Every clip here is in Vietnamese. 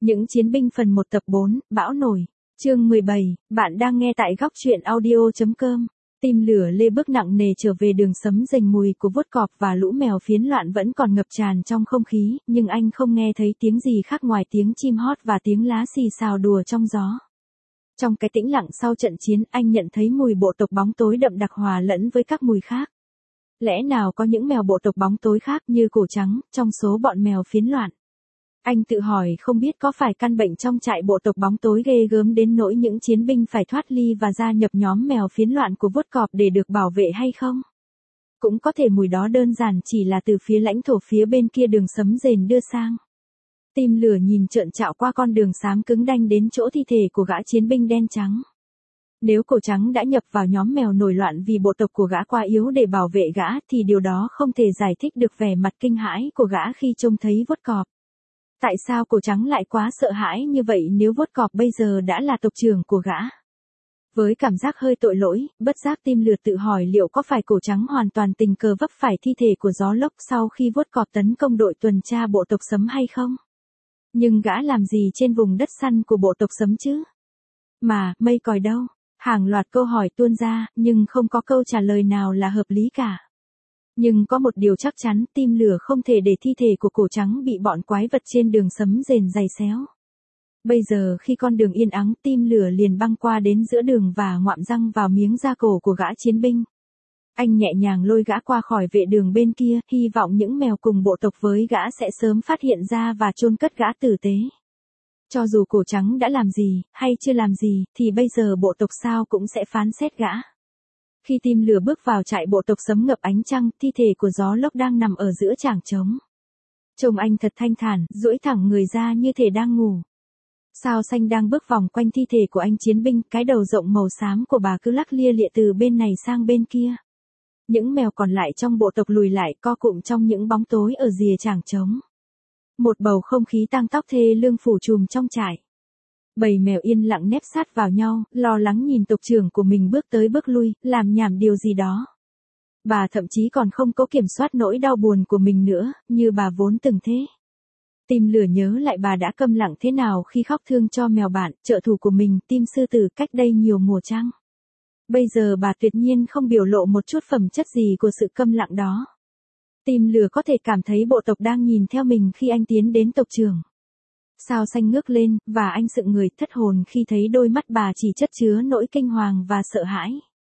Những chiến binh phần 1 tập 4, bão nổi. Chương 17, bạn đang nghe tại góc truyện audio.com. Tim lửa lê bước nặng nề trở về đường sấm rền, mùi của vuốt cọp và lũ mèo phiến loạn vẫn còn ngập tràn trong không khí, nhưng anh không nghe thấy tiếng gì khác ngoài tiếng chim hót và tiếng lá xì xào đùa trong gió. Trong cái tĩnh lặng sau trận chiến, anh nhận thấy mùi bộ tộc bóng tối đậm đặc hòa lẫn với các mùi khác. Lẽ nào có những mèo bộ tộc bóng tối khác như cổ trắng trong số bọn mèo phiến loạn? Anh tự hỏi không biết có phải căn bệnh trong trại bộ tộc bóng tối ghê gớm đến nỗi những chiến binh phải thoát ly và gia nhập nhóm mèo phiến loạn của vuốt cọp để được bảo vệ hay không? Cũng có thể mùi đó đơn giản chỉ là từ phía lãnh thổ phía bên kia đường sấm rền đưa sang. Tim lửa nhìn trợn trạo qua con đường xám cứng đanh đến chỗ thi thể của gã chiến binh đen trắng. Nếu cổ trắng đã nhập vào nhóm mèo nổi loạn vì bộ tộc của gã quá yếu để bảo vệ gã thì điều đó không thể giải thích được vẻ mặt kinh hãi của gã khi trông thấy vuốt cọp. Tại sao cổ trắng lại quá sợ hãi như vậy nếu vuốt cọp bây giờ đã là tộc trưởng của gã? Với cảm giác hơi tội lỗi, bất giác tim lửa tự hỏi liệu có phải cổ trắng hoàn toàn tình cờ vấp phải thi thể của gió lốc sau khi vuốt cọp tấn công đội tuần tra bộ tộc sấm hay không? Nhưng gã làm gì trên vùng đất săn của bộ tộc sấm chứ? Mà, mây còi đâu? Hàng loạt câu hỏi tuôn ra, nhưng không có câu trả lời nào là hợp lý cả. Nhưng có một điều chắc chắn, tim lửa không thể để thi thể của cổ trắng bị bọn quái vật trên đường sấm rền giày xéo. Bây giờ khi con đường yên ắng, tim lửa liền băng qua đến giữa đường và ngoạm răng vào miếng da cổ của gã chiến binh. Anh nhẹ nhàng lôi gã qua khỏi vệ đường bên kia, hy vọng những mèo cùng bộ tộc với gã sẽ sớm phát hiện ra và chôn cất gã tử tế. Cho dù cổ trắng đã làm gì, hay chưa làm gì, thì bây giờ bộ tộc sao cũng sẽ phán xét gã. Khi tim lửa bước vào trại bộ tộc sấm ngập ánh trăng, thi thể của gió lốc đang nằm ở giữa chảng trống. Trông anh thật thanh thản, duỗi thẳng người ra như thể đang ngủ. Sao xanh đang bước vòng quanh thi thể của anh chiến binh, cái đầu rộng màu xám của bà cứ lắc lia lịa từ bên này sang bên kia. Những mèo còn lại trong bộ tộc lùi lại co cụm trong những bóng tối ở rìa chảng trống. Một bầu không khí tang tóc thê lương phủ trùm trong trại. Bầy mèo yên lặng nép sát vào nhau, lo lắng nhìn tộc trưởng của mình bước tới bước lui, làm nhảm điều gì đó. Bà thậm chí còn không có kiểm soát nỗi đau buồn của mình nữa, như bà vốn từng thế. Tim lửa nhớ lại bà đã câm lặng thế nào khi khóc thương cho mèo bạn, trợ thủ của mình, Tim sư tử cách đây nhiều mùa trăng. Bây giờ bà tuyệt nhiên không biểu lộ một chút phẩm chất gì của sự câm lặng đó. Tim lửa có thể cảm thấy bộ tộc đang nhìn theo mình khi anh tiến đến tộc trưởng. Sao xanh ngước lên, và anh sững người thất hồn khi thấy đôi mắt bà chỉ chất chứa nỗi kinh hoàng và sợ hãi.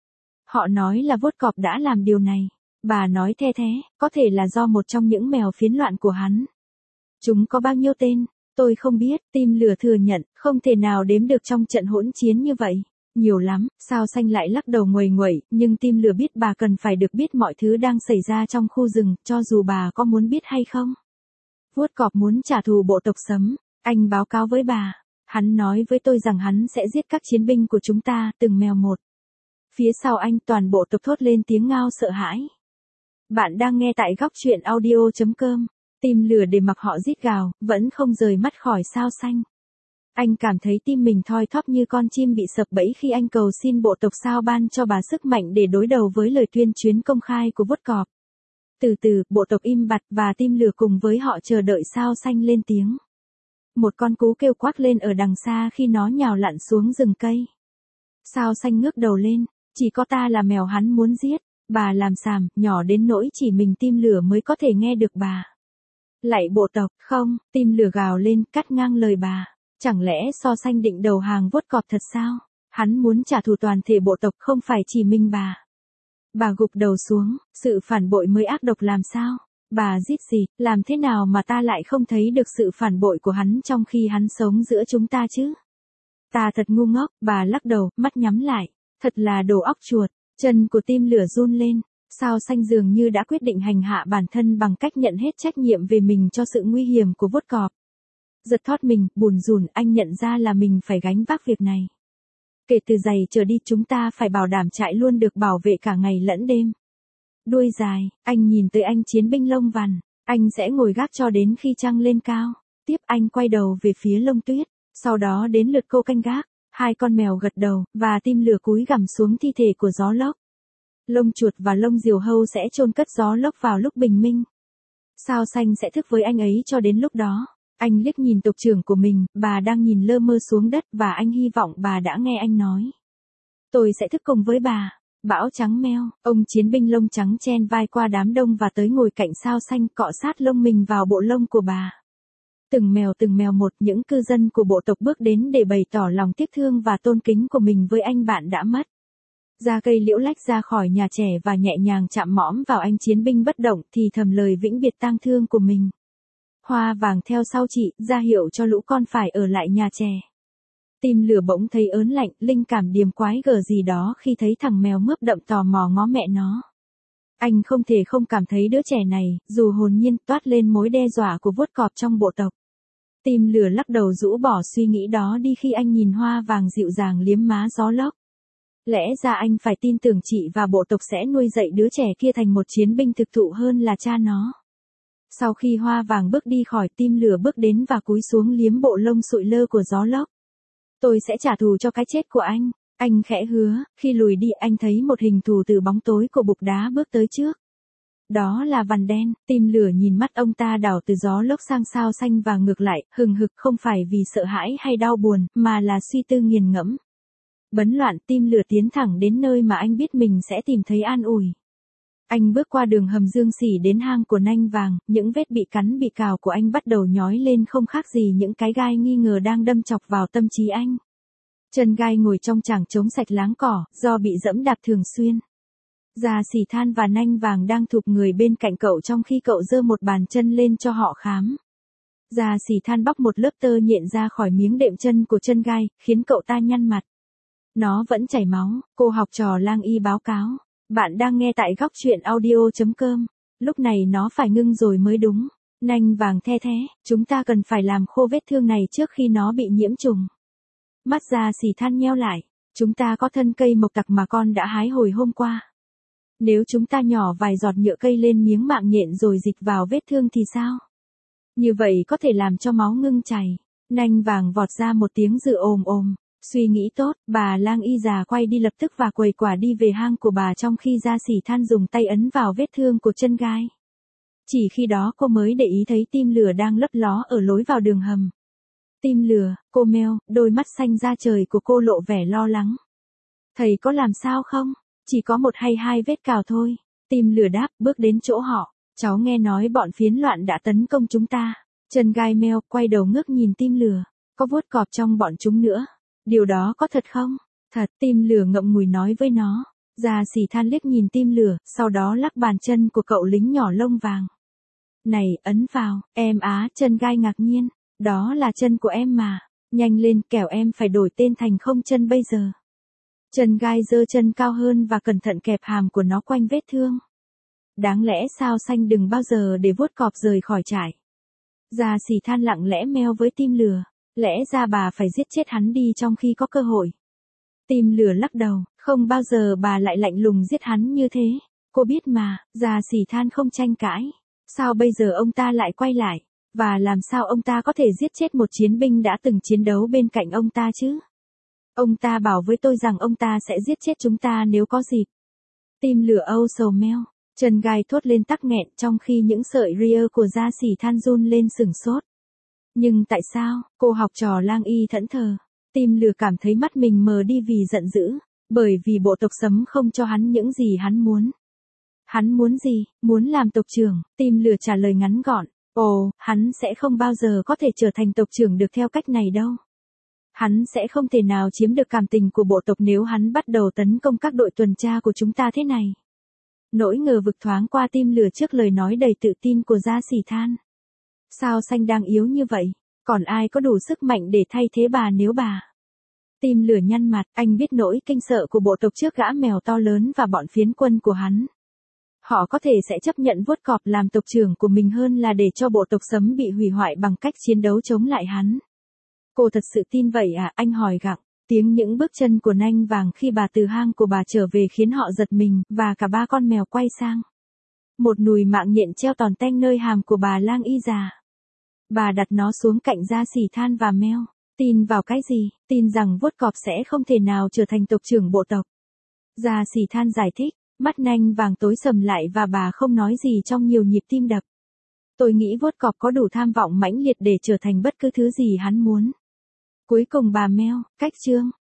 Họ nói là vuốt cọp đã làm điều này. Bà nói the thế, có thể là do một trong những mèo phiến loạn của hắn. Chúng có bao nhiêu tên? Tôi không biết, tim lửa thừa nhận, không thể nào đếm được trong trận hỗn chiến như vậy. Nhiều lắm, sao xanh lại lắc đầu nguầy nguậy, nhưng tim lửa biết bà cần phải được biết mọi thứ đang xảy ra trong khu rừng, cho dù bà có muốn biết hay không. Vuốt cọp muốn trả thù bộ tộc sấm. Anh báo cáo với bà. Hắn nói với tôi rằng hắn sẽ giết các chiến binh của chúng ta, từng mèo một. Phía sau anh toàn bộ tộc thốt lên tiếng ngao sợ hãi. Bạn đang nghe tại góc truyện audio.com. Tim lửa để mặc họ rít gào, vẫn không rời mắt khỏi sao xanh. Anh cảm thấy tim mình thoi thóp như con chim bị sập bẫy khi anh cầu xin bộ tộc sao ban cho bà sức mạnh để đối đầu với lời tuyên chuyến công khai của vuốt cọp. Từ từ, bộ tộc im bặt và tim lửa cùng với họ chờ đợi sao xanh lên tiếng. Một con cú kêu quát lên ở đằng xa khi nó nhào lặn xuống rừng cây. Sao xanh ngước đầu lên, chỉ có ta là mèo hắn muốn giết, bà làm xàm, nhỏ đến nỗi chỉ mình tim lửa mới có thể nghe được bà. Lạy bộ tộc, không, tim lửa gào lên, cắt ngang lời bà. Chẳng lẽ so xanh định đầu hàng vuốt cọp thật sao? Hắn muốn trả thù toàn thể bộ tộc không phải chỉ mình bà. Bà gục đầu xuống, sự phản bội mới ác độc làm sao? Bà rít gì, làm thế nào mà ta lại không thấy được sự phản bội của hắn trong khi hắn sống giữa chúng ta chứ? Ta thật ngu ngốc, bà lắc đầu, mắt nhắm lại. Thật là đồ óc chuột, chân của tim lửa run lên. Sao xanh dường như đã quyết định hành hạ bản thân bằng cách nhận hết trách nhiệm về mình cho sự nguy hiểm của vuốt cọp. Giật thót mình, bùn rùn, anh nhận ra là mình phải gánh vác việc này. Kể từ giày trở đi chúng ta phải bảo đảm trại luôn được bảo vệ cả ngày lẫn đêm. Đuôi dài, anh nhìn tới anh chiến binh lông vằn, anh sẽ ngồi gác cho đến khi trăng lên cao. Tiếp anh quay đầu về phía lông tuyết, sau đó đến lượt cô canh gác. Hai con mèo gật đầu, và tim lửa cúi gằm xuống thi thể của gió lốc. Lông chuột và lông diều hâu sẽ chôn cất gió lốc vào lúc bình minh. Sao xanh sẽ thức với anh ấy cho đến lúc đó. Anh liếc nhìn tộc trưởng của mình, bà đang nhìn lơ mơ xuống đất và anh hy vọng bà đã nghe anh nói. Tôi sẽ thức cùng với bà. Bão trắng meo, ông chiến binh lông trắng chen vai qua đám đông và tới ngồi cạnh sao xanh cọ sát lông mình vào bộ lông của bà. Từng mèo một, những cư dân của bộ tộc bước đến để bày tỏ lòng tiếc thương và tôn kính của mình với anh bạn đã mất. Ra cây liễu lách ra khỏi nhà trẻ và nhẹ nhàng chạm mõm vào anh chiến binh bất động thì thầm lời vĩnh biệt tang thương của mình. Hoa vàng theo sau chị, ra hiệu cho lũ con phải ở lại nhà trẻ. Tim lửa bỗng thấy ớn lạnh, linh cảm điềm quái gở gì đó khi thấy thằng mèo mướp đậm tò mò ngó mẹ nó. Anh không thể không cảm thấy đứa trẻ này, dù hồn nhiên toát lên mối đe dọa của vuốt cọp trong bộ tộc. Tim lửa lắc đầu rũ bỏ suy nghĩ đó đi khi anh nhìn hoa vàng dịu dàng liếm má gió lốc. Lẽ ra anh phải tin tưởng chị và bộ tộc sẽ nuôi dạy đứa trẻ kia thành một chiến binh thực thụ hơn là cha nó. Sau khi hoa vàng bước đi khỏi, tim lửa bước đến và cúi xuống liếm bộ lông sụi lơ của gió lốc. Tôi sẽ trả thù cho cái chết của anh khẽ hứa, khi lùi đi anh thấy một hình thù từ bóng tối của bục đá bước tới trước. Đó là Vằn Đen, tim lửa nhìn mắt ông ta đảo từ gió lốc sang sao xanh và ngược lại, hừng hực không phải vì sợ hãi hay đau buồn, mà là suy tư nghiền ngẫm. Bấn loạn, tim lửa tiến thẳng đến nơi mà anh biết mình sẽ tìm thấy an ủi. Anh bước qua đường hầm dương xỉ đến hang của nanh vàng, những vết bị cắn bị cào của anh bắt đầu nhói lên không khác gì những cái gai nghi ngờ đang đâm chọc vào tâm trí anh. Chân gai ngồi trong chảng trống sạch láng cỏ, do bị dẫm đạp thường xuyên. Già Xỉ Than và nanh vàng đang thụp người bên cạnh cậu trong khi cậu giơ một bàn chân lên cho họ khám. Già Xỉ Than bóc một lớp tơ nhện ra khỏi miếng đệm chân của chân gai, khiến cậu ta nhăn mặt. Nó vẫn chảy máu, cô học trò lang y báo cáo. Bạn đang nghe tại góc truyện audio.com. Lúc này nó phải ngưng rồi mới đúng. Nanh vàng the thé, chúng ta cần phải làm khô vết thương này trước khi nó bị nhiễm trùng. Mắt Già Xỉ Than nheo lại. Chúng ta có thân cây mộc tặc mà con đã hái hồi hôm qua. Nếu chúng ta nhỏ vài giọt nhựa cây lên miếng mạng nhện rồi dịch vào vết thương thì sao? Như vậy có thể làm cho máu ngưng chảy. Nanh vàng vọt ra một tiếng dự ồm. Suy nghĩ tốt, bà lang y già quay đi lập tức và quầy quả đi về hang của bà trong khi Già Xỉ Than dùng tay ấn vào vết thương của chân gai. Chỉ khi đó cô mới để ý thấy tim lửa đang lấp ló ở lối vào đường hầm. Tim lửa, cô meo, đôi mắt xanh da trời của cô lộ vẻ lo lắng. Thầy có làm sao không? Chỉ có một hay hai vết cào thôi. Tim lửa đáp, bước đến chỗ họ. Cháu nghe nói bọn phiến loạn đã tấn công chúng ta. Chân gai meo, quay đầu ngước nhìn tim lửa. Có vuốt cọp trong bọn chúng nữa. Điều đó có thật không? Thật, tim lửa ngậm ngùi nói với nó. Già Xỉ Than liếc nhìn tim lửa, sau đó lắc bàn chân của cậu lính nhỏ lông vàng. Này, ấn vào, em á, chân gai ngạc nhiên. Đó là chân của em mà. Nhanh lên, kẻo em phải đổi tên thành không chân bây giờ. Chân gai giơ chân cao hơn và cẩn thận kẹp hàm của nó quanh vết thương. Đáng lẽ sao xanh đừng bao giờ để vuốt cọp rời khỏi trại. Già Xỉ Than lặng lẽ meo với tim lửa. Lẽ ra bà phải giết chết hắn đi trong khi có cơ hội. Tim lửa lắc đầu, không bao giờ bà lại lạnh lùng giết hắn như thế. Cô biết mà, Già Xỉ Than không tranh cãi. Sao bây giờ ông ta lại quay lại? Và làm sao ông ta có thể giết chết một chiến binh đã từng chiến đấu bên cạnh ông ta chứ? Ông ta bảo với tôi rằng ông ta sẽ giết chết chúng ta nếu có dịp. Tim lửa âu sầu meo, chân gai thốt lên tắc nghẹn trong khi những sợi ria của Già Xỉ Than run lên sửng sốt. Nhưng tại sao? Cô học trò lang y thẫn thờ. Tim lửa cảm thấy mắt mình mờ đi vì giận dữ, bởi vì bộ tộc Sấm không cho hắn những gì hắn muốn. Hắn muốn gì? Muốn làm tộc trưởng. Tim lửa trả lời ngắn gọn. Ồ, hắn sẽ không bao giờ có thể trở thành tộc trưởng được theo cách này đâu. Hắn sẽ không thể nào chiếm được cảm tình của bộ tộc nếu hắn bắt đầu tấn công các đội tuần tra của chúng ta thế này. Nỗi ngờ vực thoáng qua tim lửa trước lời nói đầy tự tin của Già Xỉ Than. Sao xanh đang yếu như vậy? Còn ai có đủ sức mạnh để thay thế bà nếu bà? Tim lửa nhăn mặt, anh biết nỗi kinh sợ của bộ tộc trước gã mèo to lớn và bọn phiến quân của hắn. Họ có thể sẽ chấp nhận vuốt cọp làm tộc trưởng của mình hơn là để cho bộ tộc Sấm bị hủy hoại bằng cách chiến đấu chống lại hắn. Cô thật sự tin vậy à? Anh hỏi gặng. Tiếng những bước chân của nanh vàng khi bà từ hang của bà trở về khiến họ giật mình, và cả ba con mèo quay sang. Một nùi mạng nhện treo tòn teng nơi hàm của bà lang y già. Bà đặt nó xuống cạnh Già Xỉ Than và meo. Tin vào cái gì? Tin rằng vuốt cọp sẽ không thể nào trở thành tộc trưởng bộ tộc. Già Xỉ Than giải thích. Mắt nanh vàng tối sầm lại và bà không nói gì trong nhiều nhịp tim đập. Tôi nghĩ vuốt cọp có đủ tham vọng mãnh liệt để trở thành bất cứ thứ gì hắn muốn. Cuối cùng bà Mel, cách chương.